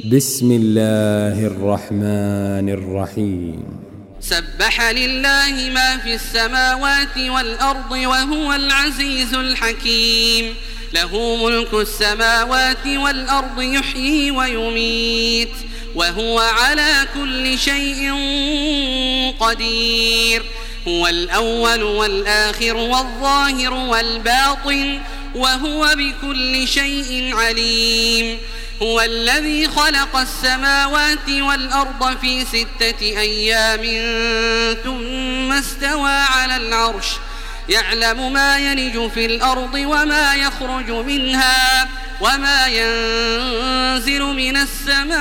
بسم الله الرحمن الرحيم. سبح لله ما في السماوات والأرض وهو العزيز الحكيم. له ملك السماوات والأرض يحيي ويميت وهو على كل شيء قدير. هو الأول والآخر والظاهر والباطن وهو بكل شيء عليم. هو الذي خلق السماوات والأرض في 6 أيام ثم استوى على العرش يعلم ما يلج في الأرض وما يخرج منها وما ينزل من السماء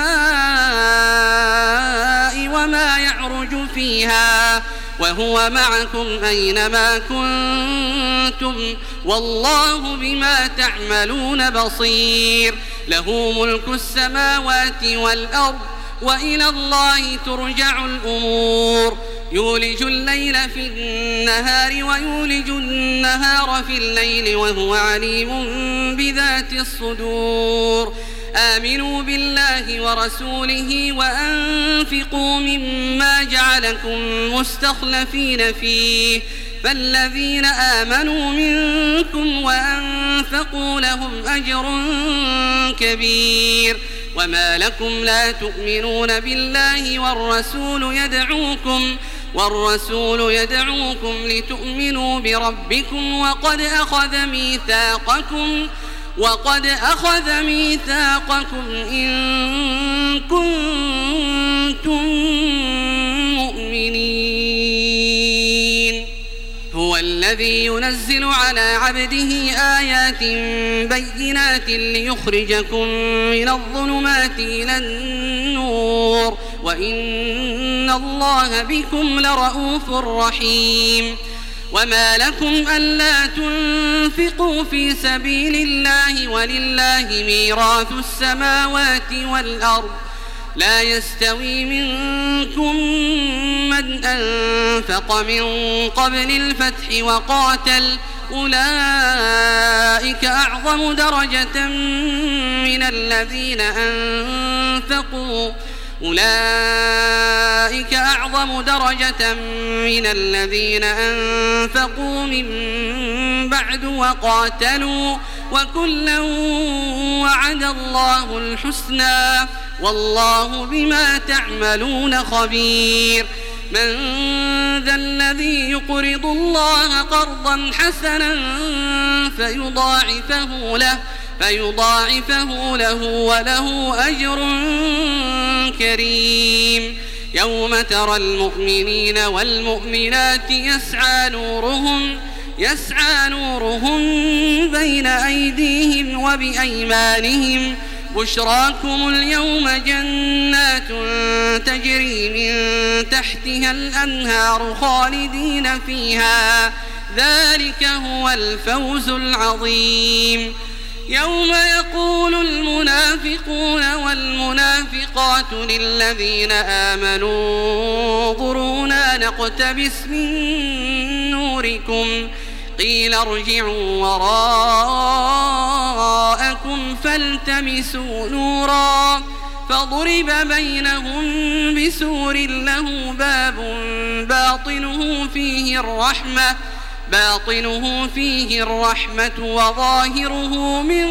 وما يعرج فيها وهو معكم أينما كنتم والله بما تعملون بصير. له ملك السماوات والأرض وإلى الله ترجع الأمور. يولج الليل في النهار ويولج النهار في الليل وهو عليم بذات الصدور. آمنوا بالله ورسوله وأنفقوا مما جعلكم مستخلفين فيه فالذين آمنوا منكم وأنفقوا لهم أجر كبير. وما لكم لا تؤمنون بالله والرسول يدعوكم لتؤمنوا بربكم وقد أخذ ميثاقكم إن كنتم مؤمنين. هو الذي ينزل على عبده آيات بينات ليخرجكم من الظلمات إلى النور وإن الله بكم لرءوف رحيم. وما لكم ألا تنفقوا في سبيل الله ولله ميراث السماوات والأرض لا يستوي منكم من أنفق من قبل الفتح وقاتل أولئك أعظم درجة من الذين أنفقوا من بعد وقاتلوا وكلا وعد الله الحسنى والله بما تعملون خبير. من ذا الذي يقرض الله قرضا حسنا فيضاعفه له وله أجر كريم. يوم ترى المؤمنين والمؤمنات يسعى نورهم بين أيديهم وبأيمانهم بشراكم اليوم جنات تجري من تحتها الأنهار خالدين فيها ذلك هو الفوز العظيم. يوم يقول المنافقون والمنافقات للذين آمنوا انظرونا نقتبس من نوركم قيل ارجعوا وراءكم فالتمسوا نورا فضرب بينهم بسور له باب باطنه فيه الرحمة وظاهره من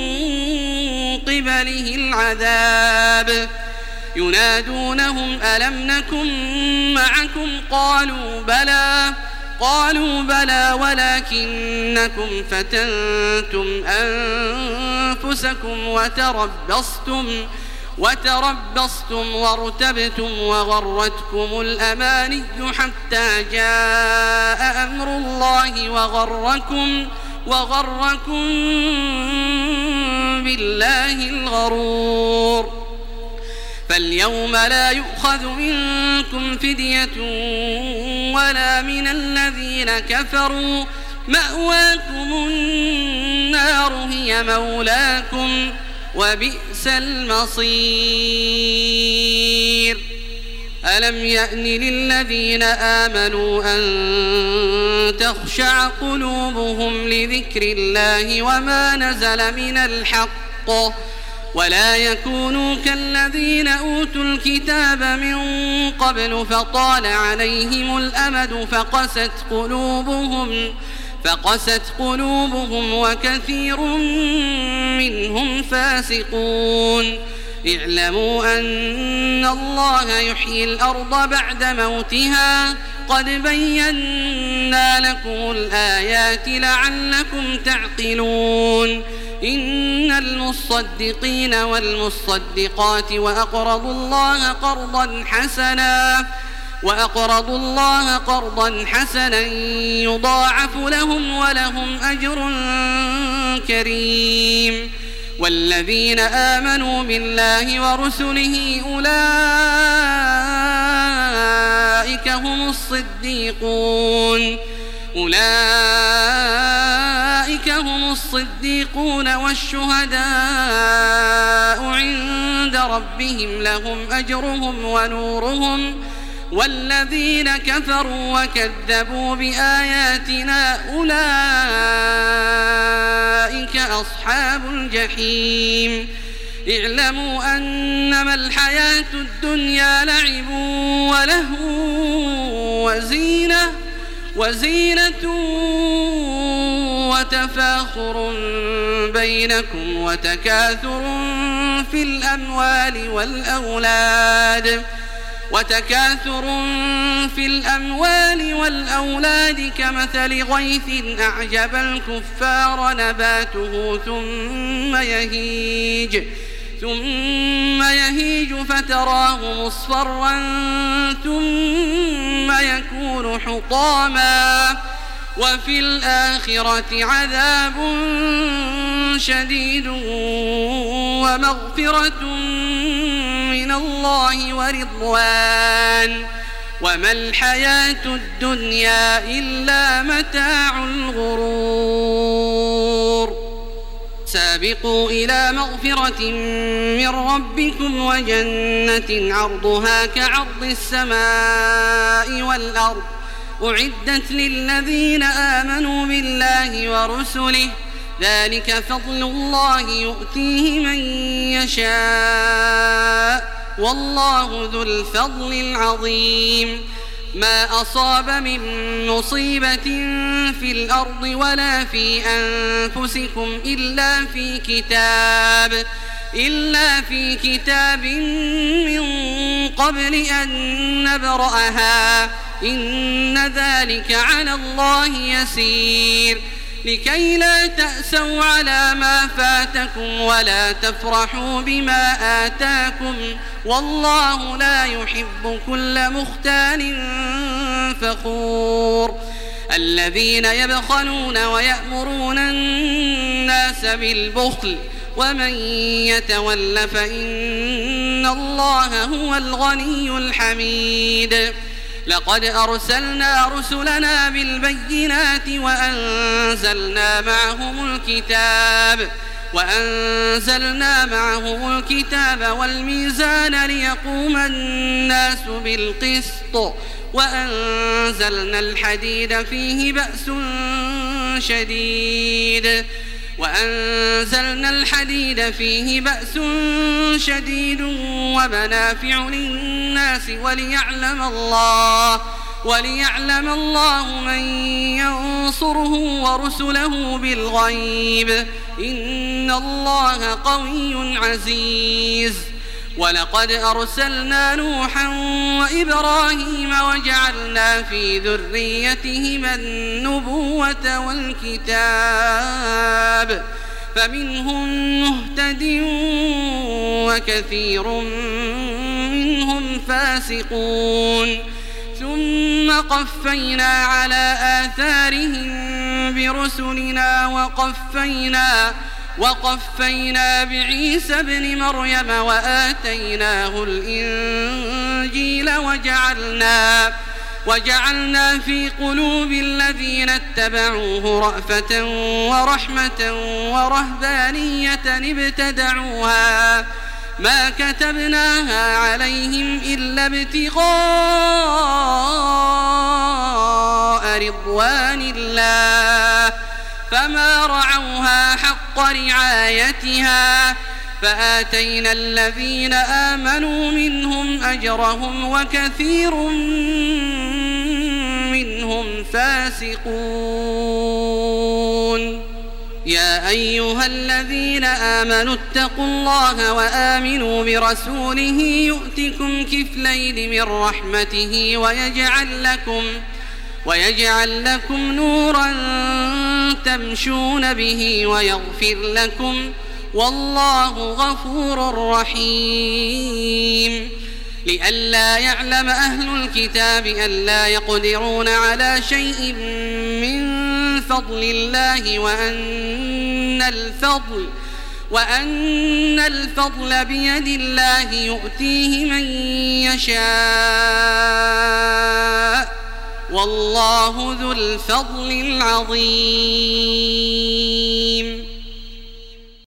قبله العذاب. ينادونهم ألم نكن معكم قالوا بلى ولكنكم فتنتم أنفسكم وتربصتم وارتبتم وغرتكم الأماني حتى جاء أمر الله وغركم بالله الغرور. فاليوم لا يؤخذ منكم فدية ولا من الذين كفروا مأواكم النار هي مولاكم وبئس المصير. ألم يأن للذين آمنوا أن تخشع قلوبهم لذكر الله وما نزل من الحق ولا يكونوا كالذين أوتوا الكتاب من قبل فطال عليهم الأمد فقست قلوبهم وكثير منهم فاسقون. اعلموا أن الله يحيي الأرض بعد موتها قد بينا لكم الآيات لعلكم تعقلون. إن المصدقين والمصدقات وأقرضوا الله قرضا حسنا يضاعف لهم ولهم أجر كريم. والذين آمنوا بالله ورسله أولئك هم الصديقون والشهداء عند ربهم لهم أجرهم ونورهم. والذين كفروا وكذبوا بآياتنا أولئك أصحاب الجحيم. اعلموا أنما الحياة الدنيا لعب ولهو وزينة وتفاخر بينكم وتكاثر في الأموال والأولاد كمثل غيث أعجب الكفار نباته ثم يهيج فتراه مصفرا ثم يكون حطاما وفي الآخرة عذاب شديد ومغفرة من الله ورضوان وما الحياة الدنيا إلا متاع الغرور. سابقوا إلى مغفرة من ربكم وجنة عرضها كعرض السماء والأرض أعدت للذين آمنوا بالله ورسله ذلك فضل الله يؤتيه من يشاء والله ذو الفضل العظيم. ما أصاب من مصيبة في الأرض ولا في أنفسكم إلا في كتاب من قبل أن نبرأها إن ذلك على الله يسير. لكي لا تأسوا على ما فاتكم ولا تفرحوا بما آتاكم والله لا يحب كل مختال فخور. الذين يبخلون ويأمرون الناس بالبخل ومن يتول فإن الله هو الغني الحميد. لقد أرسلنا رسلنا بالبينات وأنزلنا معهم الكتاب والميزان ليقوم الناس بالقسط وأنزلنا الحديد فيه بأس شديد ومنافع للناس وليعلم الله من ينصره ورسله بالغيب إن الله قوي عزيز. ولقد أرسلنا نوحا وإبراهيم وجعلنا في ذريتهما النبوة والكتاب فمنهم مهتد وكثير منهم فاسقون. ثم قفينا على آثارهم برسلنا وقفينا بعيسى ابن مريم وآتيناه الإنجيل وجعلنا في قلوب الذين اتبعوه رأفة ورحمة ورهبانية ابتدعوها ما كتبناها عليهم إلا ابتغاء رضوان الله فما رعوها حق رعايتها فآتينا الذين آمنوا منهم أجرهم وكثير منهم فاسقون. يا أيها الذين آمنوا اتقوا الله وآمنوا برسوله يؤتكم كفلين من رحمته ويجعل لكم نورا تمشون به ويغفر لكم والله غفور رحيم. لئلا يعلم أهل الكتاب ألا يقدرون على شيء من فضل الله وأن الفضل بيد الله يؤتيه من يشاء والله ذو الفضل العظيم.